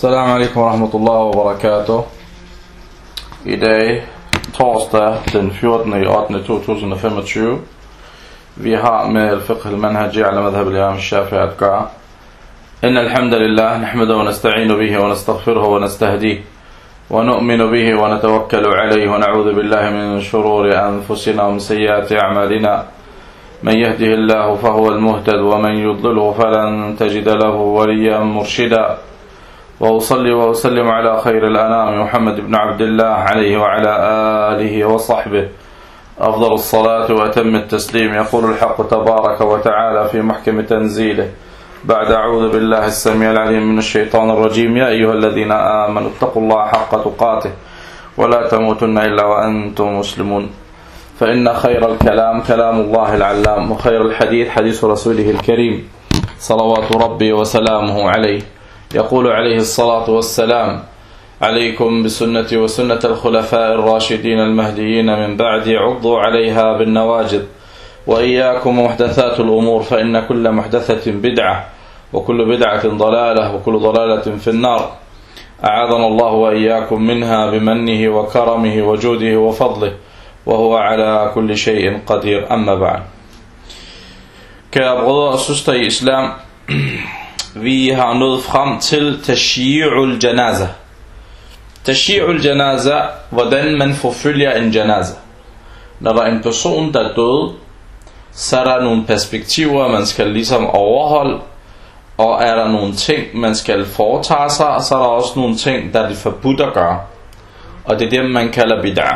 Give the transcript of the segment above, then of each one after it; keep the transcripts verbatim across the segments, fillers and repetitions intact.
Assalamu alaikum wa rahmatullahi wa barakatuh. I dag, torsdag den fjortende ottende to tusind og femogtyve. Vi har med al-fiqh al-manhaji ala madhhab al-imam al-shafi'i at gøre. Inna alhamdulillah, nahmadu wa nasta'inu bihi wa nastaghfiruhu wa nastahdihi wa nu'minu bihi wa natawakkalu alayhi wa na'udhu billahi min shururi anfusina wa min sayyiati a'malina. من يهده الله فهو المهتد ومن يضلله فلن تجد له وليا مرشدا وأصلي وأسلم على خير الأنام محمد بن عبد الله عليه وعلى آله وصحبه أفضل الصلاة وأتم التسليم. يقول الحق تبارك وتعالى في محكم تنزيله بعد أعوذ بالله السميع العليم من الشيطان الرجيم يا أيها الذين آمنوا اتقوا الله حق تقاته ولا تموتن إلا وأنتم مسلمون فإن خير الكلام كلام الله العلام وخير الحديث حديث رسوله الكريم صلوات ربي وسلامه عليه. يقول عليه الصلاة والسلام عليكم بسنتي وسنة الخلفاء الراشدين المهديين من بعد عضوا عليها بالنواجذ وإياكم محدثات الأمور فإن كل محدثة بدعة وكل بدعة ضلالة وكل ضلالة في النار. أعاذنا الله وإياكم منها بمنه وكرمه وجوده وفضله وهو على كل شيء قدير. أما بعد. Kære brødre og søstre i islam, vi har nået frem til Tashyi'ul Janaza. Tashyi'ul Janaza, hvordan man forfølger en janaza. Når der er en person, der er død, så er der nogle perspektiver, man skal ligesom overholde, og er der nogle ting, man skal foretage sig, og så er der også nogle ting, der er det forbudt at gøre. Og det er det, man kalder bid'ah.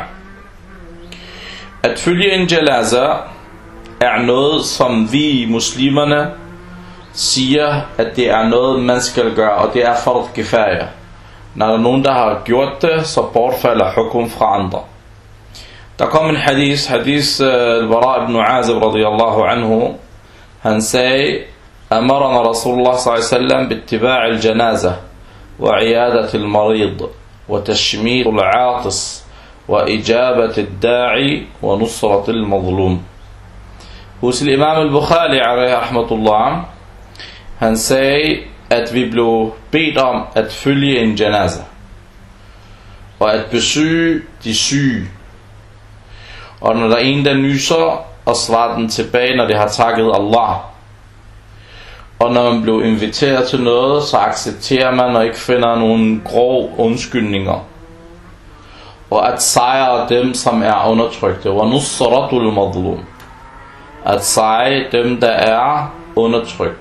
At følge en janaza er noget, som vi muslimerne siger, at det er noget, man skal gøre, og det er fard kifaya. Når der er nogen, der har gjort det, så bortfalder hukum fra andre. Der kom en hadith, hadith al-Bara ibn Azib radiyallahu anhu. Han sagde, أمرنا رسول الله صلى الله عليه وسلم باتباع الجنازة وعيادة المريض وتشميت العاطس وإجابة الداعي ونصرة المظلوم. Hos Imam al-Bukhari alayhi rahmatullah, han sagde, at vi blev bedt om at følge en janaza og at besøge de syge, og når der er en, der nyser, og svare den tilbage, når det har takket Allah, og når man blev inviteret til noget, så accepterer man og ikke finder nogen grov undskyldninger, og at sejre dem, som er undertrykte, wa nusratul madlum, at sejre dem, der er undertrykt.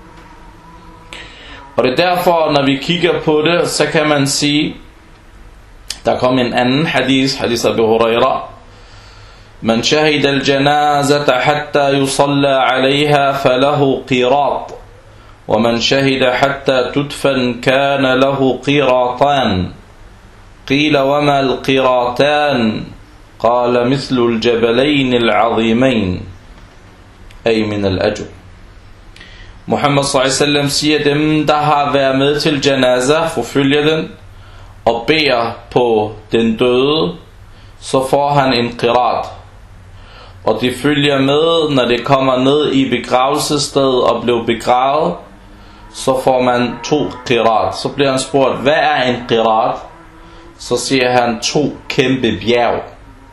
Og det er derfor, når vi kigger på det, så kan man sige, der kom en anden hadith, hadith Abu Huraira, man shahida al-janazata hatta yusalla alayha falahu qirat, wa man shahida hatta tudfan kana lahu qiratan. Qila wama al-qiratan? Qala mithlu al-jabalayn al-azimayn, ay min al-ajr. Muhammad sallallahu alaihi wasallam siger, dem der har været med til janaza, forfølger den og beder på den døde, så får han en qirat. Og de følger med, når det kommer ned i begravelsesstedet og blev begravet, så får man to qirat. Så bliver han spurgt, hvad er en qirat? Så siger han, to kæmpe bjerg.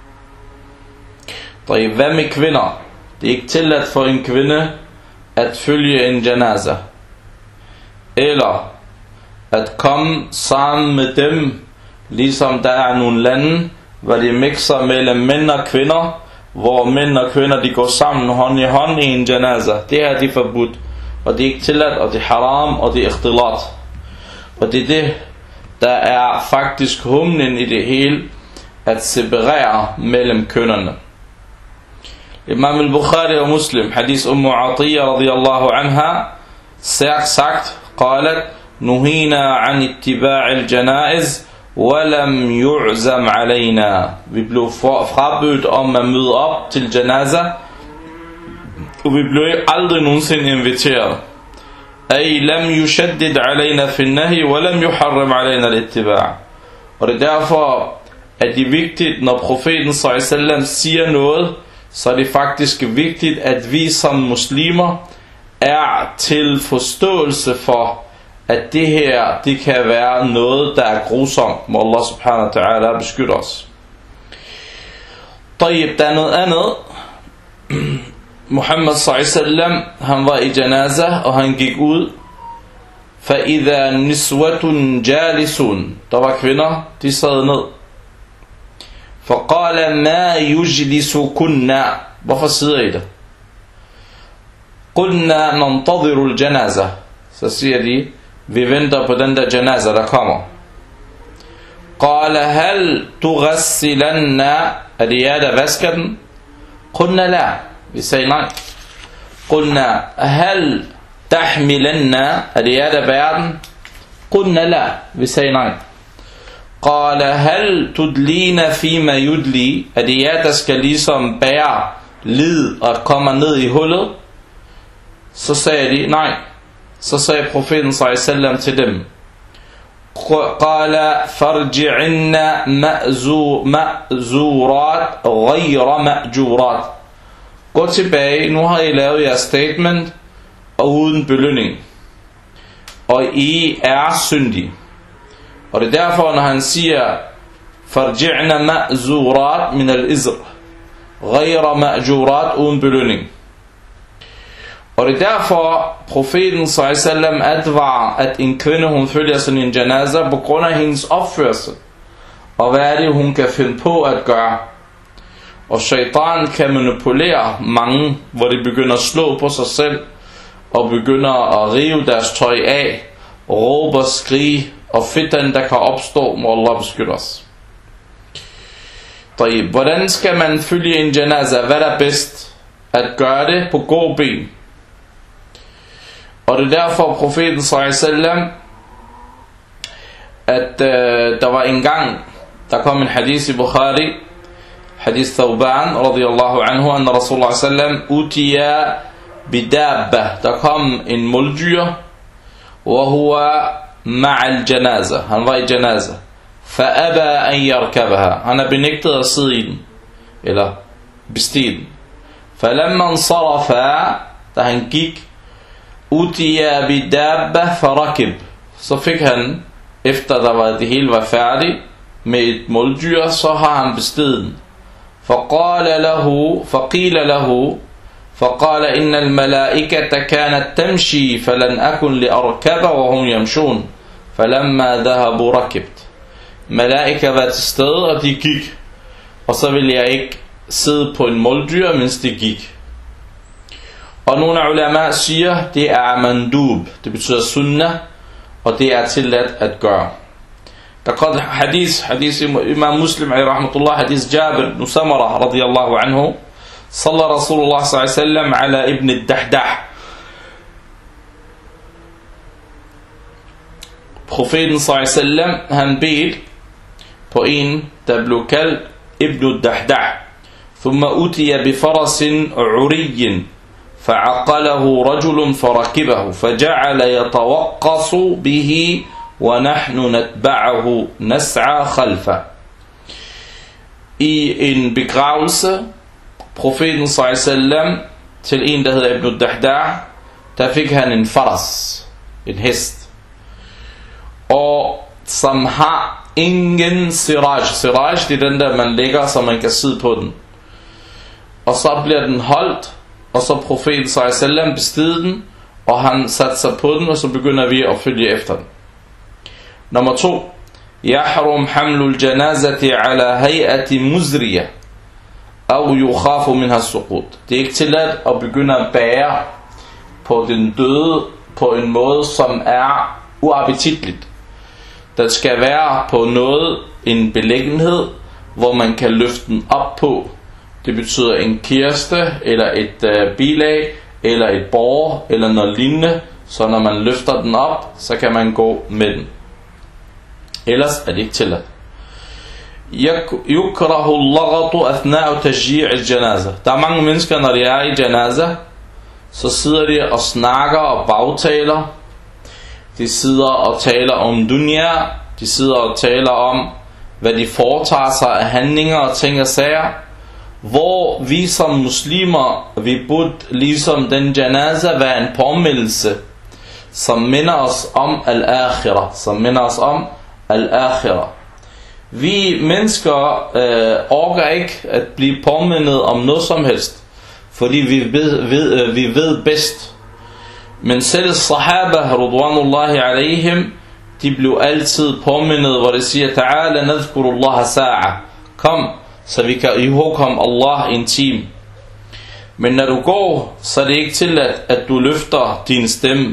Hvad med kvinder? Det er ikke tilladt for en kvinde at følge en janaza, eller at komme sammen med dem, ligesom der er nogle lande, hvor de mixer mellem mænd og kvinder, hvor mænd og kvinder de går sammen hånd i hånd i en janaza. Det er de forbudt, og det er ikke tilladt, og det er haram, og det er ikhtilat. Og det er det, der er faktisk humlen i det hele, at separere mellem kønnerne. Imam al-Bukhari og Muslim, hadith Ummu Atiyya radiyallahu anha, sagt, قالت نهينا عن اتباع الجنائز ولم يعزم علينا. Vi blev frabedt om at møde op til janaza, og vi blev aldrig nogensinde inviteret. أي لم يشدد علينا في النهي ولم يحرم علينا الاتباع. Og det er derfor, at det er vigtigt, når profeten sallallahu alaihi wasallam siger noget, så er det faktisk vigtigt, at vi som muslimer er til forståelse for, at det her, det kan være noget, der er grusomt. Må Allah subhanahu wa ta'ala beskytte os. طيب, der er noget andet. Muhammad sallallahu alaihi wasallam, han var i janaza, og han gik ud. فَإِذَا نِسْوَةٌ جَالِسٌ, der var kvinder, de sad ned. فَقَالَ مَا يُجْلِسُكُنَّ, hvorfor sidder I der? قُلْنَا نَنْتَظِرُ الْجَنَازَةِ, så siger de, vi venter på den der janaza, der kommer. قَالَ هَلْ تُغَسِّلَنَّ, er det jer, der vasker den? قُلْنَا لَا, vi sagde nej. قُلْنَا هَلْ تَحْمِلَنَّ, er det jer, der bærer den? قُلْنَا لَا, vi sagde nej. قَالَ هَلْ تُدْلِينَ فِيمَ يُدْلِي, er det jer, der skal ligesom bære lid og kommer ned i hullet? Så sagde de nej. Så sagde profeten sallallahu alaihi wasallam til dem, قَالَ فَرْجِعِنَّ مَأْزُورَاتْ غَيْرَ مَأْجُورَاتْ, gå tilbage, nu har I lavet jeres statement, og uden belønning, og I er syndige. Og det er derfor, når han siger فَرْجِعْنَ مَأْزُورَاتْ مِنَ الْإِزْرِ غَيْرَ مَأْجُورَاتْ, uden belønning. Og det er derfor, profeten sallallahu alaihi wasallam advarer, at en kvinde, hun følger sådan en janaza på grund af hendes opførsel. Og hvad er det, hun kan finde på at gøre? Og shaitan kan manipulere mange, hvor de begynder at slå på sig selv, og begynder at rive deres tøj af, råbe og skrige, og fitan, der kan opstå, må Allah beskytte os. Hvordan skal man følge en janaza? Hvad er bedst? At gøre det på god ben. Og det er derfor profeten sallallahu alaihi wasallam, at øh, der var en gang, der kom en hadith i Bukhari, hadith Thawban radiyallahu anhu, anna Rasulullah sallallahu alaihi wasallam utiya bidabba, der kom en muldyr, og huwa ma'al janaza, han var i janaza, fa'aba an yarkabaha, han er benægtet at sidde i den, eller bestige den. Falamma ansarafa, da han gik, utiya bidabba farakib, så fik han, efter der var, det hele var færdigt, med et muldyr, så har han besteget den. فقال له فقيل له فقال إن الملائكة كانت تمشي فلن أكن لأركب وهم يمشون فلما ذهبوا ركبت. Malaika var til stede, og de gik, og så ville jeg ikke sidde på en muldyr, mens de gik. Og nogle af ulama siger, det er mandub, det betyder sunnah, og det er tilladt at gøre. Der kom hadith, hadith imam Muslim rahmatullah, hadith Jabir ibn Samara radiyallahu anhu, salla Rasulullah sallallahu alaihi wasallam ala ibn al-Dahdah. Profeten sallallahu alaihi wasallam, han bed på en, der blev kaldt ibn al-Dahdah. ثم أتي بفرس عري فعقله رجل فركبه فجعل يتوقص به ونحن نتبعه نسعى خلفه. I en begravelse, profeten sallallahu alaihi wasallam, til en, der hedder Ibn al-Dahdah, der fik han en faras, en hest, og som har ingen siraj. Siraj, det er den der, man lægger, så man kan sidde på den. Og så bliver den holdt, og så profeten sallallahu alaihi wasallam bestede den, og han satte sig på den, og så begynder vi at følge efter den. Nummer to. Yahrum hamlul janazati ala hay'ati muzriya aw yukhafu minha suqut. Det er ikke tilladt at begynde at bære på den døde på en måde, som er uappetitligt. Der skal være på noget, en beliggenhed, hvor man kan løfte den op på. Det betyder en kirste, eller et øh, bilag, eller et bord, eller noget lignende. Så når man løfter den op, så kan man gå med den. Ellers er det ikke tilladt. Yukrahu al-laghatu athna'u tajji' al-janaza. Der er mange mennesker, når de er i janaza, så sidder de og snakker og bagtaler. De sidder og taler om dunya. De sidder og taler om, hvad de foretager sig af handlinger og ting og sager. Hvor vi som muslimer, vi burde ligesom den janaza være en påmindelse, som minder os om al-akhirah, som minder os om al-akhirah. Vi mennesker øh, orker ikke at blive påmindet om noget som helst, fordi vi ved, ved, vi ved bedst. Men selv sahaba, ridwanullahi alayhim, de blev altid påmindet, hvor det siger, Ta'ala nadhkurullaha sa'a. Kom, så vi kan ihågkomme Allah en time. Men når du går, så er det ikke tilladt, at du løfter din stemme,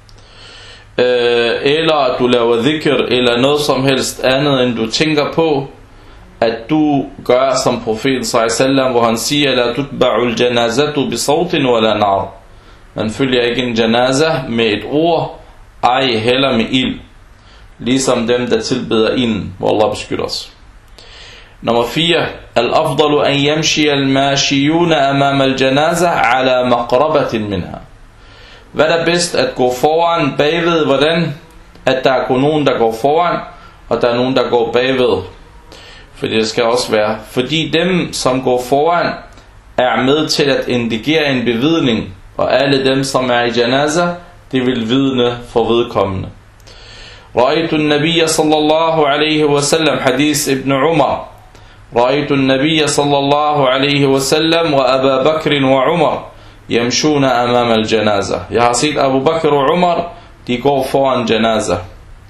øh, eller at du laver dhikr, eller noget som helst andet, end du tænker på, at du gør som profeten sallallahu alaihi wasallam, hvor han siger, la tutba'ul janazatu bi sawtin wala nar. Man følger ikke en janaza med et ord, ej heller med ild, ligesom dem der tilbeder ilden, hvor Allah beskytter os. Nummer fire. Al-afdalu an yamshi al-mashiyuna amam al-janaza ala maqrabatin minha. Hvad er bedst, at gå foran bagved? Hvordan? At der er nogen, der går foran, og der er nogen, der går bagved. Fordi det skal også være. Fordi dem, som går foran, er med til at indikere en bevidning, og alle dem, som er i janaza, de vil vidne for vedkommende. رأيت النبي صلى الله عليه وسلم حديث ابن عمر رأيت النبي صلى الله عليه وسلم وأبا بكر وعمر يمشون أمام الجنازة. Jeg har set Abu Bakr og Umar, de går foran janaza.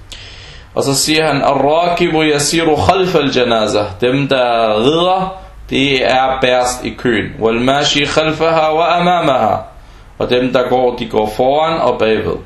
Og så siger han, الراكب يسير خلف الجنازة. Dem der rider, det er bærst i køen. والماشي خلفها وأمامها. Og dem der går, de går foran og bagved.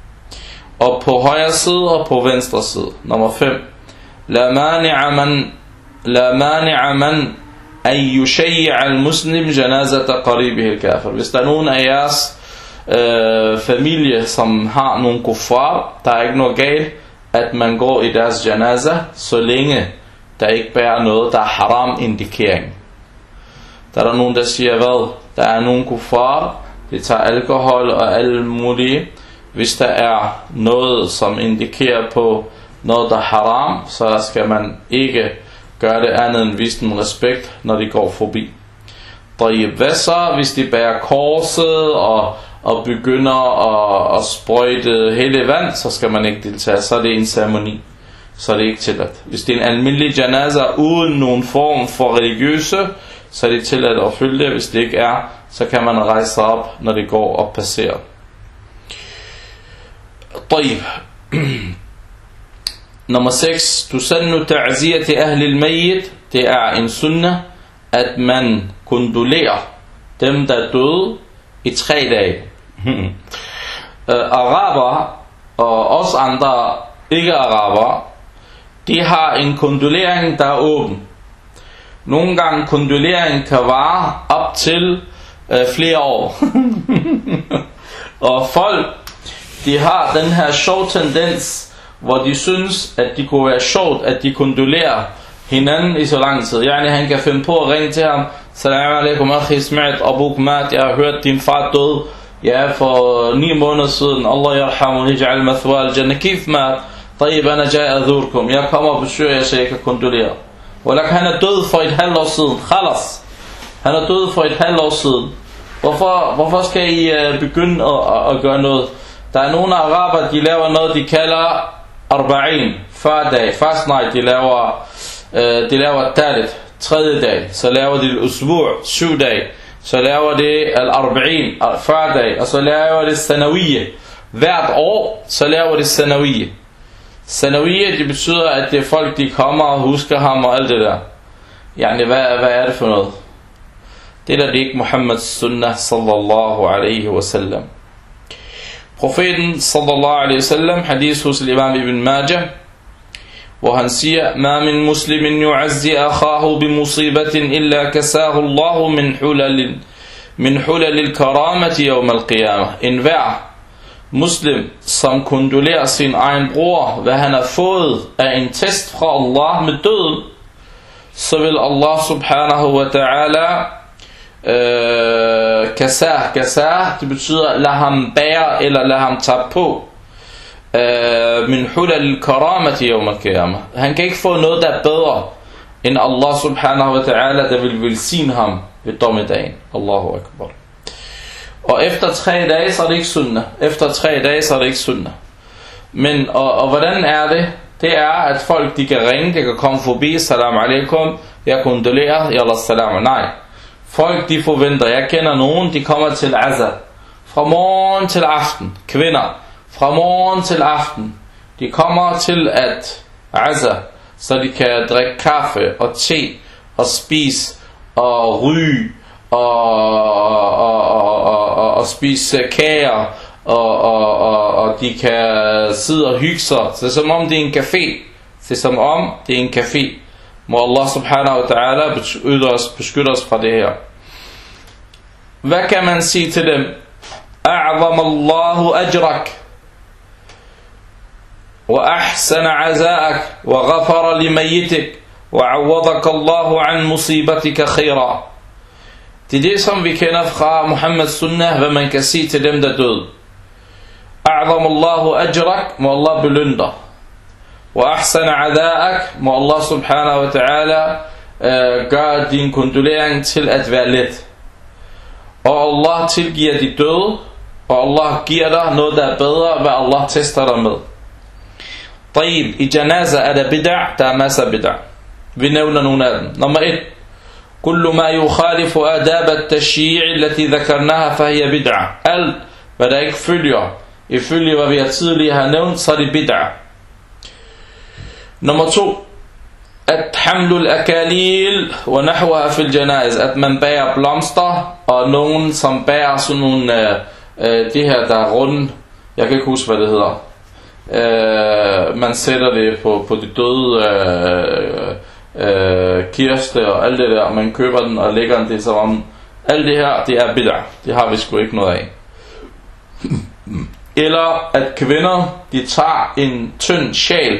Og på højre side og på venstre side. Nummer fem. La mani'a man la mani'a man an yushay'a al-muslim janazata qaribihi al-kafir. Hvis der er nogen af jeres øh, familie, som har nogle kuffar, der er ikke noget galt, at man går i deres janaza, så længe der ikke bærer noget, der er haram indikering. Der er der nogen, der siger, hvad? Der er nogle kuffar, de tager alkohol og alle mulige. Hvis der er noget, som indikerer på noget, der er haram, så skal man ikke gøre det andet end vise dem respekt, når de går forbi. Hvad så, hvis de bærer korset og, og begynder at, at sprøjte hele vand, så skal man ikke deltage. Så er det en ceremoni. Så er det ikke tilladt. Hvis det er en almindelig janaza uden nogen form for religiøse, så er det tilladt at følge det. Hvis det ikke er, så kan man rejse sig op, når det går og passerer. طيب. Nummer seks. Tusannu ta'ziyati ahli al-mayyit. Det er en sunna, at man kondolerer dem, der er døde, i tre dage. Araber og også andre ikke-araber, de har en kondolering, der er åben. Nogle gange kondolering kan vare op til øh, flere år. Og folk, de har den her sjov tendens, hvor de synes, at det kunne være sjovt, at de kondolerer hinanden i så lang tid. Yani han kan finde på at ringe til ham. Salam alaikum akhi, smi'at abuk mat. Jeg har hørt din far død. Ja, for ni måneder siden. Allah yarhamu, hij'al mathwa al-jannah. Kif mat? Tayyib, ana jai adhurkum. Jeg kommer og besøger jer, så jeg kan kondolere. Walak, han er død for et halvt år siden. Khalas. Han er død for et halvt år siden. Hvorfor, hvorfor skal I uh, begynde at, at, at gøre noget? Der er nogle araber, de laver noget, de kalder arba'in, fyrdag, fast nej, de laver, øh, de laver talit, tredje dag, så laver de al-usbu', syv dag, så laver de al-arba'in, fyrdag, og så laver de sanawiyye, hvert år, så laver de sanawiyye. Sanawiyye, det betyder, at det er folk, de kommer og husker ham og alt det der. Yani, hvad, hvad er det for noget? Det der, det er ikke Muhammeds sunnah, sallallahu alaihi wasallam. Profeten sallallahu alaihi wasallam, hadith hos imam ibn Majah, hvor han siger, ma min muslimin yu'azzi akhahu bi musibatin illa kasahu Allahu min hulalin min hulalil karamati yawm al-qiyamah. En hver muslim, som kondolerer sin egen bror, hvad han har fået af en test fra Allah med døden, så vil Allah subhanahu wa ta'ala Øh, kasah, kasah, det betyder lad ham bære eller lad ham tage på. øh, min hulal karamati yawm al-qiyamah. Han kan ikke få noget der er bedre end Allah subhanahu wa ta'ala, der vil velsigne ham ved dommedagen. Allahu akbar. Og efter tre dage, så er det ikke sunnah. Efter tre dage, så er det ikke sunnah. Men, og, og hvordan er det? Det er, at folk, de kan ringe, de kan komme forbi, salam alaikum, jeg kondolerer, yallah salam. Nej. Folk, de forventer, jeg kender nogen, de kommer til Azza. Fra morgen til aften. Kvinder. Fra morgen til aften. De kommer til at Azza, så de kan drikke kaffe og te og spise og ryge og, og, og, og, og, og spise kager og, og, og, og de kan sidde og hygge sig. Det er som om det er en café. Det er som om det er en café. Må Allah subhanahu wa ta'ala beskytte os, beskytte os fra det her. Hvad kan man sige til dem? A'zam Allahu ajrak wa ahsana aza'ak wa ghafara limayyitik wa awwadaka Allahu an musibatika khira. Det er det, som vi kender fra Muhammeds sunnah, hvad man kan sige til dem, der døde. A'zam Allahu ajrak, må Allah belønne dig. Wa ahsana aza'ak, må Allah subhanahu wa ta'ala uh, gøre din kondolering til at være let. Og Allah tilgiver de døde, og Allah giver dig noget, der er bedre, hvad Allah tester dig med. Taib, i janaza er der bid'a, der er masser af bid'a. Vi nævner nogle af dem. Nummer et. Kullu ma yukhalifu adab at-tashyi' allati dhakarnaha fahiya bid'a. Alt, hvad der ikke følger, ifølge hvad vi har tidligere har nævnt, så er det bid'a. Nummer to. At hamlul akalil wa nahwaha fil janaiz, at man bærer blomster og nogen som bærer sådan nogle øh, øh, det her der er runde, jeg kan ikke huske hvad det hedder, øh, man sætter det på, på de døde øh, øh, kirste og alt det der, man køber den og lægger den, det som om alt det her, det er bid'a, det har vi sgu ikke noget af. Eller at kvinder, de tager en tynd sjal,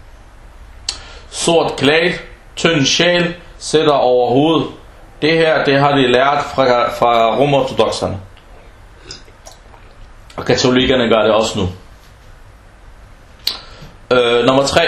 sort klæde, tynd sjal, sætter over hovedet. Det her, det har de lært fra, fra romortodokserne. Og katolikkerne gør det også nu. Øh, nummer tre.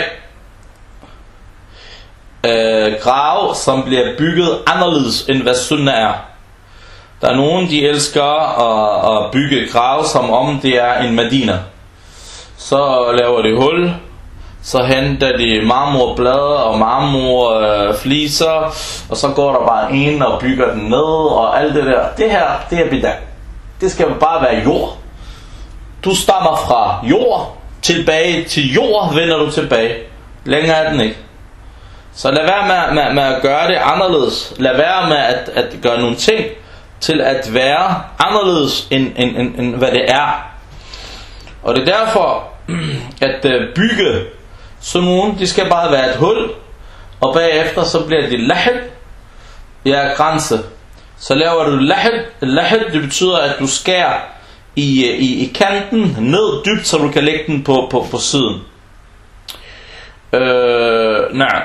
Øh, grave, som bliver bygget anderledes, end hvad sunnah er. Der er nogen, de elsker at, at bygge grave, som om det er en Medina. Så laver de hul, så henter de marmorblade og marmorfliser, øh, og så går der bare en og bygger den ned og alt det der. Det her, det er bid'a. Det skal bare være jord. Du stammer fra jord, tilbage til jord vender du tilbage. Længere er den ikke. Så lad være med, med, med at gøre det anderledes. Lad være med at, at gøre nogle ting til at være anderledes end, end, end, end hvad det er. Og det er derfor at bygge sådan nogen, de skal bare være et hul, og bagefter så bliver det lahid, ja, grænse. Så laver du lahid. Lahid, det betyder at du skærer i, i, i kanten ned dybt, så du kan lægge den på, på, på siden. Øh, nej.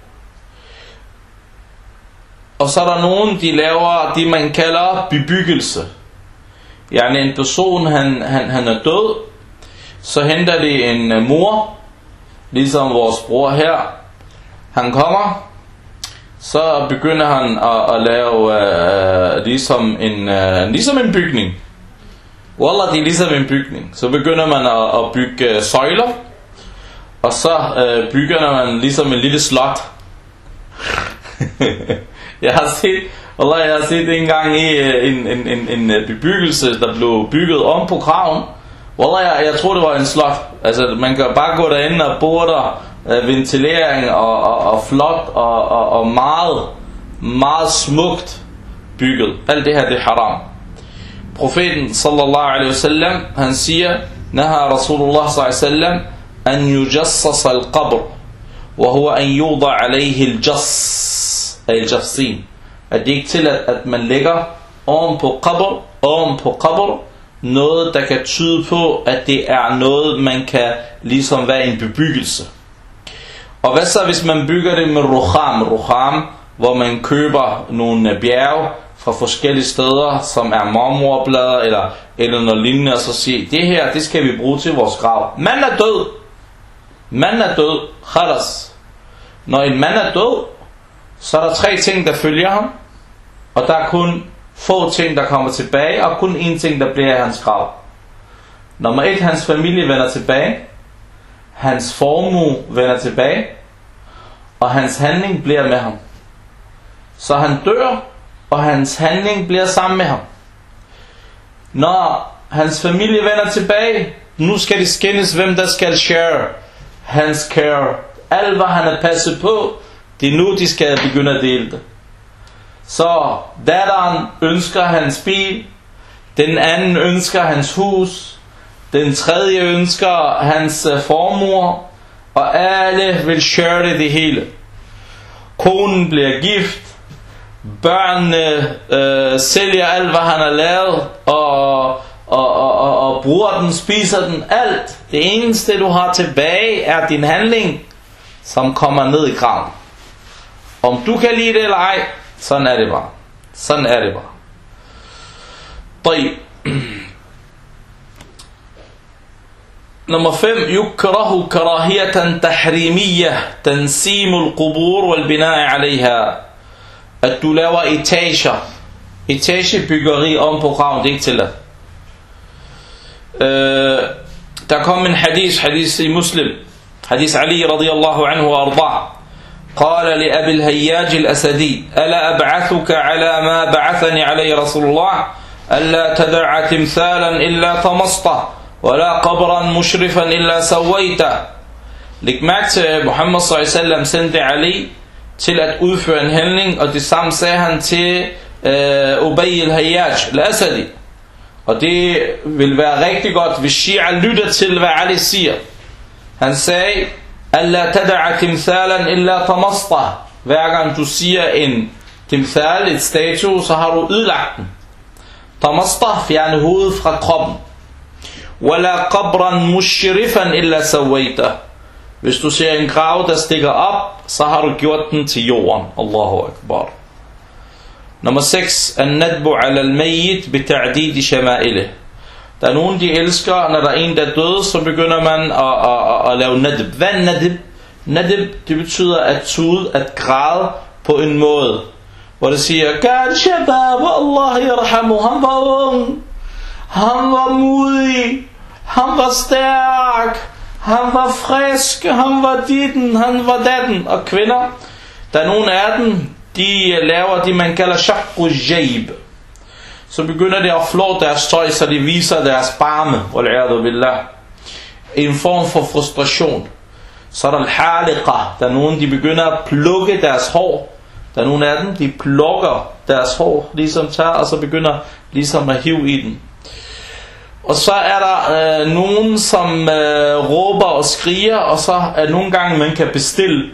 Og så er der nogen, de laver det man kalder bebyggelse. Yani en person, han, han, han er død, så henter de en mor, ligesom vores bror her. Han kommer, så begynder han at, at lave uh, ligesom, en, uh, ligesom en bygning. Wallah, det er ligesom en bygning. Så begynder man at, at bygge søjler, og så uh, bygger man ligesom en lille slot. Jeg har set, wallah, jeg har set en gang i en, en, en, en bebyggelse, der blev bygget om på graven. Wallah, jeg, jeg tror det var en slot. Altså man kan bare gå derinde og bore der øh, ventilering og, og, og flot og, og, og meget, meget smukt bygget. Alt det her, det er haram. Profeten sallallahu alaihi wasallam, han siger, naha Rasulullah sallallahu alaihi wasallam an yujassas al-qabr wa huwa an yuda alayhi al-jass, al-jassin. At det ikke til at, at man lægger oven på qabr, oven på qabr, noget der kan tyde på at det er noget man kan ligesom være en bebyggelse. Og hvad så hvis man bygger det med rukham, rukham, hvor man køber nogle bjerge fra forskellige steder, som er marmorplader eller, eller noget lignende, og så siger, det her, det skal vi bruge til vores grav. Manden er død. Manden er død. Khalas. Når en mand er død, så er der tre ting der følger ham, og der er kun få ting, der kommer tilbage, og kun én ting, der bliver i hans grav. Nummer et, hans familie vender tilbage, hans formue vender tilbage, og hans handling bliver med ham. Så han dør, og hans handling bliver sammen med ham. Når hans familie vender tilbage, nu skal de skændes, hvem der skal share hans care. Alt hvad han har passet på, det er nu de skal begynde at dele det. Så datteren ønsker hans bil, den anden ønsker hans hus, den tredje ønsker hans formue, og alle vil share det, det hele. Konen bliver gift, børnene øh, sælger alt hvad han har lavet, og, og, og, og, og bruger den, spiser den, alt. Det eneste du har tilbage er din handling, som kommer ned i graven. Om du kan lide det eller ej, sådan er det bare. Sådan er det bare. طيب. Nummer fem. يكره كراهية تحريمية تنسيم القبور والبناء عليها. At du laver etager. Etagebyggeri om på graven, det er ikke tilladt. Øh, der kom en hadith, hadith i Muslim. Hadith Ali radiyallahu anhu wa arda. قال لأبي الهياج الأسدي ألا أبعثك على ما بعثني عليه رسول الله ألا تدع تمثالا إلا طمسته ولا قبرا مشرفا إلا سويته. Læg mærke til, Muhammad sallallahu alaihi wasallam sendte Ali til at udføre en handling, og det samme sagde han til uh, Ubay al-Hayyaj al-Asadi. Og det vil være rigtig godt, hvis Shia lytter til, hvad Ali siger. Han sagde, Alla tad'a timthalan illa tamasta. Hver gang du siger en timthal, et statue, så har du ødelagt den. Tamasta, fjerne hovedet fra kroppen. Wala qabran mushrifan illa sawaita. Hvis du ser en grav, der stikker op, så har du gjort den til jorden. Allahu akbar. Nummer seks. An-nadbu ala al-mayyit bita'did shama'ilih. Der er nogen, de elsker, når der er en, der er død, så begynder man at, at, at, at lave nadib. Hvad er nadib? Nadib, det betyder at tude, at græde på en måde, hvor det siger, Kan shabab, Allah yarhamu, han var ung, han var modig, han var stærk, han var frisk, han var ditten, han var datten. Og kvinder, der er nogle af dem, de laver det, man kalder shaqqu jayb. Så begynder de at flå deres tøj, så de viser deres barme, wal'iyadu billah. En form for frustration. Så er der al-haliqa. Der er nogen, de begynder at plukke deres hår. Der er nogle af dem, de plukker deres hår, ligesom tager, og så begynder ligesom at hive i den. Og så er der øh, nogen, som øh, råber og skriger, og så er nogle gange, man kan bestille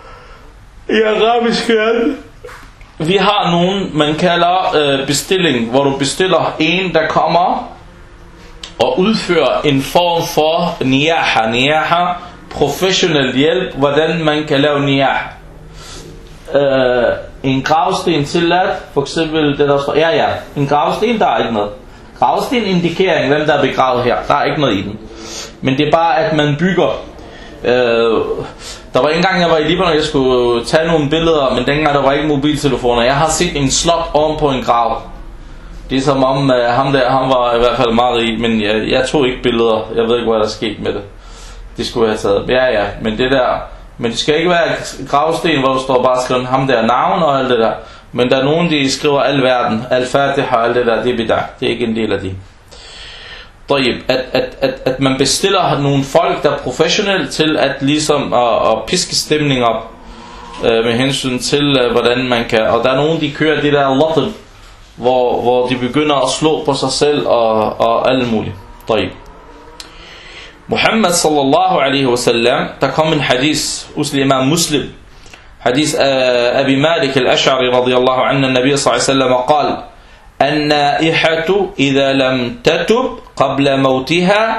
i arabisk verden. Vi har nogen, man kalder øh, bestilling, hvor du bestiller en, der kommer og udfører en form for niyaha. Niyaha, professionel hjælp, hvordan man kan lave niyaha. Øh, en gravsten tilladt, for eksempel det der står, ja ja, en gravsten, der er ikke noget. Gravsten indikerer, hvem der er begravet her, der er ikke noget i den. Men det er bare, at man bygger. Øh, der var en gang, jeg var i Libanon, jeg skulle tage nogle billeder, men dengang der var ikke mobiltelefoner. Jeg har set en slot oven på en grav. Det er som om uh, ham der, han var i hvert fald meget rig, men jeg, jeg tog ikke billeder. Jeg ved ikke, hvad der skete med det. Det skulle jeg have taget. Ja, ja, men det der, men det skal ikke være gravsten, hvor du står bare og skriver ham der navn og alt det der. Men der er nogen, de skriver al verden, al-Fatiha og alt det der, det er bidah. Det er ikke en del af det. At, at, at, at man bestiller nogle folk, der er professionelle til at ligesom at, at piske stemning op øh, med hensyn til øh, hvordan man kan. Og der er nogen, de kører det der lottet, hvor, hvor de begynder at slå på sig selv og, og alt muligt. طيب. Muhammad sallallahu alaihi wasallam, der kom en hadith hos imam Muslim, hadith uh, Abi Malik al-Ash'ari radiyallahu anhu, nabi sallallahu alaihi wasallam قال النائحة إذا لم تتب قبل موتها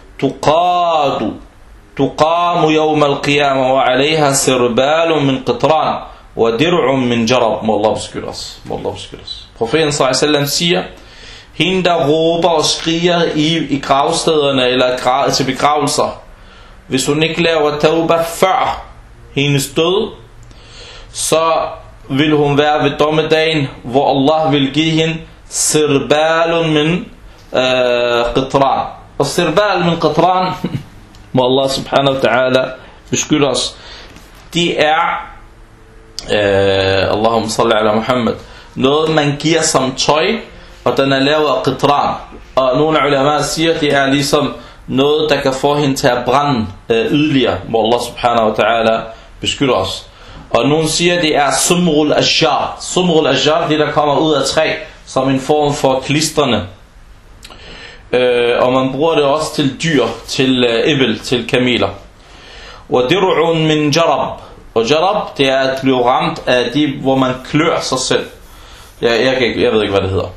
تقاد تقام يوم القيامة وعليها سربال من قطران ودرع من جرب. Må Allah beskytte os. Må Allah beskytte os. Profeten sallallahu alaihi wasallam siger, hende der råber og skriger i, i gravstederne eller gra, til begravelser, hvis hun ikke laver tauba før hendes død, så vil hun være ved dommedagen, hvor Allah vil give hende Sirbalun min qitran. Og sirbal min qitran, må Allah subhanahu wa ta'ala beskytte os, de er, øh, Allahumma salli ala Muhammad, noget man giver som tøj, og den er lavet af qitran. Og nogle ulama siger, det er ligesom noget, der kan få hende til at brænde øh, yderligere, må Allah subhanahu wa ta'ala beskytte os. Og nogle siger, det er sumrul ashjar. Sumrul ashjar, det der kommer ud af træ, som en form for klisterne. Øh, og man bruger det også til dyr, til øh, ibel, til kameler. Og dir'un min jarab. Og jarab, det er at blive ramt af de, hvor man klør sig selv. Jeg, jeg, jeg, jeg ved ikke, hvad det hedder.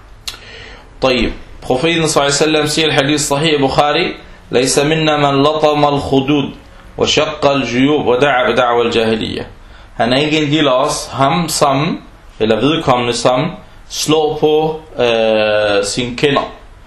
طيب. Profeten sallallahu alaihi wasallam siger i hadith sahih Bukhari, laysa minna man latama al-khudud wa shaqqa al-juyub wa da'a bi da'wa al-jahiliyyah. Han er ikke en del af os, ham som, eller vedkommende som, slår på øh, sine kinder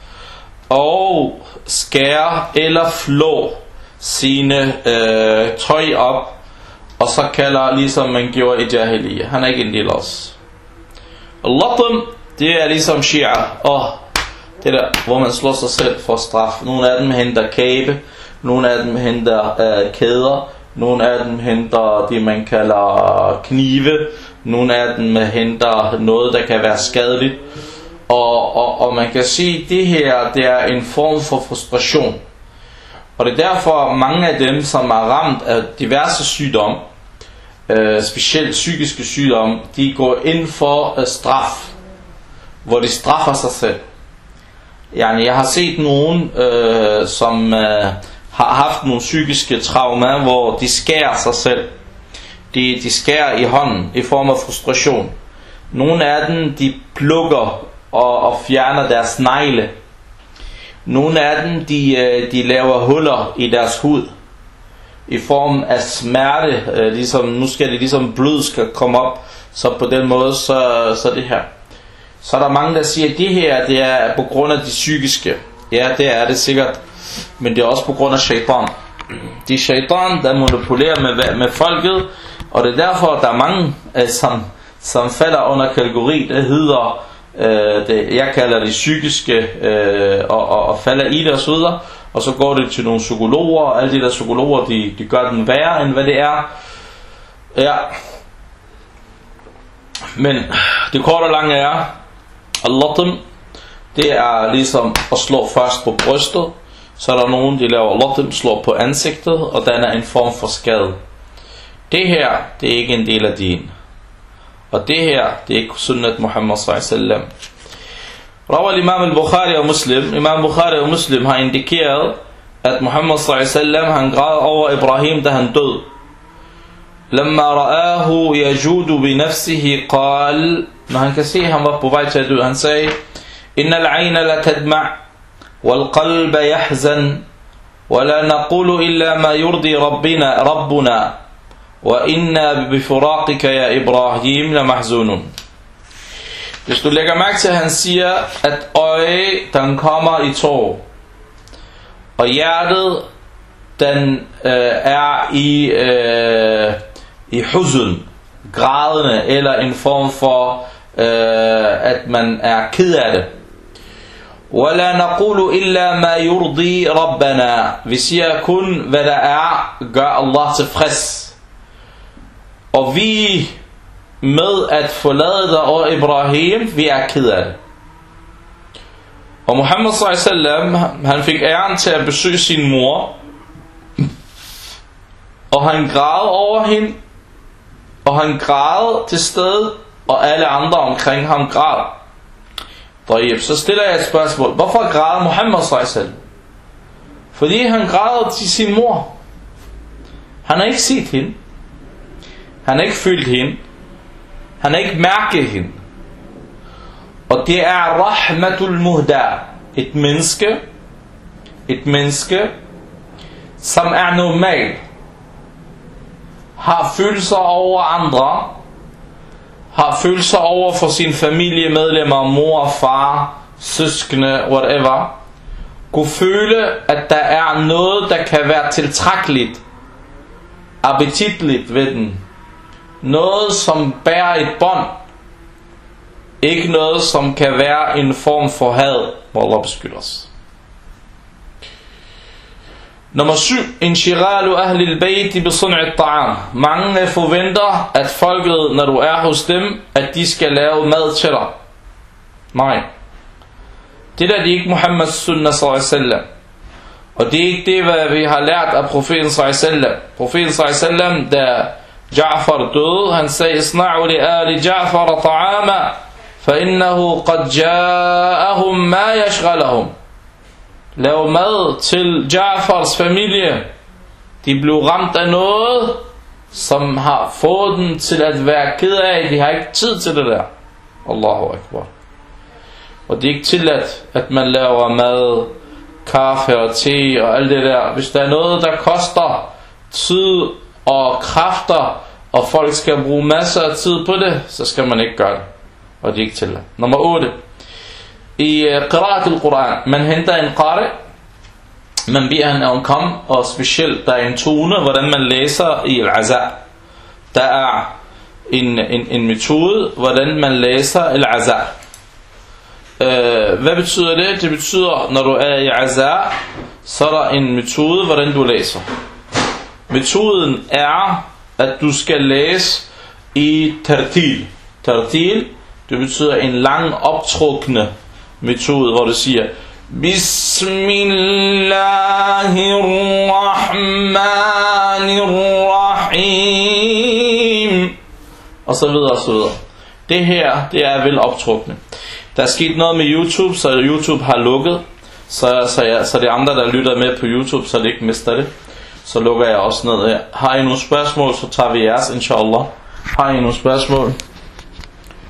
og skærer eller flår sine øh, tøj op, og så kalder ligesom man gjorde i jahiliyyah. Han er ikke en del af os. Latam, det er ligesom shia. Åh, det der, hvor man slår sig selv for straf. Nogle af dem henter kæbe, nogle af dem henter øh, kæder, nogle af dem henter det man kalder knive, nogle af dem henter noget der kan være skadeligt. Og, og, og man kan sige, at det her, det er en form for frustration. Og det er derfor mange af dem, som er ramt af diverse sygdomme, øh, specielt psykiske sygdomme, de går ind for øh, straf, hvor de straffer sig selv. Jeg har set nogen, øh, som øh, har haft nogle psykiske traumer, hvor de skærer sig selv. De, de skærer i hånden i form af frustration. Nogle af dem, de plukker og, og fjerner deres negle. Nogle af dem, de, de laver huller i deres hud i form af smerte. Øh, ligesom, nu skal det ligesom blod skal komme op, så på den måde, så, så det her. Så er der mange, der siger, at det her, det er på grund af de psykiske. Ja, det er det sikkert. Men det er også på grund af shaitan. Det er shaitan, der manipulerer med, med folket. Og det er derfor, at der er mange, øh, som, som falder under kategori, der hedder, øh, det, jeg kalder det psykiske, øh, og, og, og falder i det og så videre. Og så går det til nogle psykologer, og alle de der psykologer, de, de gør den værre, end hvad det er. Ja. Men det korte og lange er, al-latam, det er ligesom at slå først på brystet. Så er der nogen, de laver al-latam, slår på ansigtet, og den er en form for skade. Det her, det er ikke en del af din. Og det her, det er ikke sunnat Muhammad sallallahu alaihi wasallam. Rawal Imam al-Bukhari og Muslim. Imam Bukhari og Muslim har indikeret, at Muhammad sallallahu alaihi wasallam, han græd over Ibrahim, da han død. Lamma ra'ahu yajudu bi nafsihi qal, når han kan se, han var på vej til at dø, han sagde, innal ayna la tadma' wal qalba yahzan wa la naqulu illa ma yurdi rabbina rabbuna wa inna bi firaqika ya Ibrahim la mahzunun. Hvis du lægger mærke til, at han siger, at øje, den kommer i tårer, og hjertet, den øh, er i øh, i huzun, grædende, eller en form for øh, at man er ked af det. وَلَا نَقُولُ إِلَّا مَا يُرْضِي رَبَّنَا. Vi siger kun, hvad der er, gør Allah tilfreds. Og vi med at forlade dig over Ibrahim, vi er ked af det. Og Muhammad sallallahu alaihi wasallam, han fik æren til at besøge sin mor, og han græd over hende, og han græd til stede, og alle andre omkring ham græd. Så stiller jeg et spørgsmål. Hvorfor græd Muhammad sallallahu alaihi wasallam? Fordi han græd til sin mor. Han har ikke set hende. Han har ikke følt hende. Han har ikke mærket hende. Og det er rahmatul muhda. Et menneske, et menneske, som er normal, har følelser over andre, har følelser over for sine familiemedlemmer, mor, far, søskende, whatever, kunne føle, at der er noget, der kan være tiltrækkeligt, appetitligt ved den. Noget, som bærer et bånd, Ikke noget, som kan være en form for had, hvor Allah beskytter os. Nummer syv. Inshiralu ahli al-bayti bi sun'i at-ta'am. Mange forventer, at folket, når du er hos dem, at de skal lave mad til dig. Nej. Det der, det er ikke Muhammeds sunnah sallallahu alaihi wasallam. Og det er ikke det, hvad vi har lært af profeten sallallahu alaihi wasallam. Profeten sallallahu alaihi wasallam, da Ja'far døde, han sagde: Isna'u li ali Ja'far ta'ama, fa innahu qad ja'ahum ma yashghalahum. Lav mad til Ja'fars familie. De blev ramt af noget, som har fået dem til at være ked af. De har ikke tid til det der. Allahu Akbar. Og det er ikke tilladt, at man laver mad, kaffe og te og alt det der. Hvis der er noget, der koster tid og kræfter, og folk skal bruge masser af tid på det, så skal man ikke gøre det. Og det er ikke tilladt. Nummer otte. I uh, qira'at al-Quran, man henter en qari, man beder han om kom, og specielt der er en tone, hvordan man læser i al-aza. Der er en, en, en metode, hvordan man læser al-aza. Uh, hvad betyder det? Det betyder, når du er i aza, så er der en metode, hvordan du læser. Metoden er, at du skal læse i tartil. Tartil, det betyder en lang optrukne metode, hvor du siger Bismillahirrahmanirrahim, og så videre og så videre. Det her, det er vel optrukne. Der er sket noget med YouTube, så YouTube har lukket, så, så, ja, så det er andre, der lytter med på YouTube, så det ikke mister det. Så lukker jeg også ned her. Har I nogle spørgsmål, så tager vi jeres, inshallah. Har I nogle spørgsmål?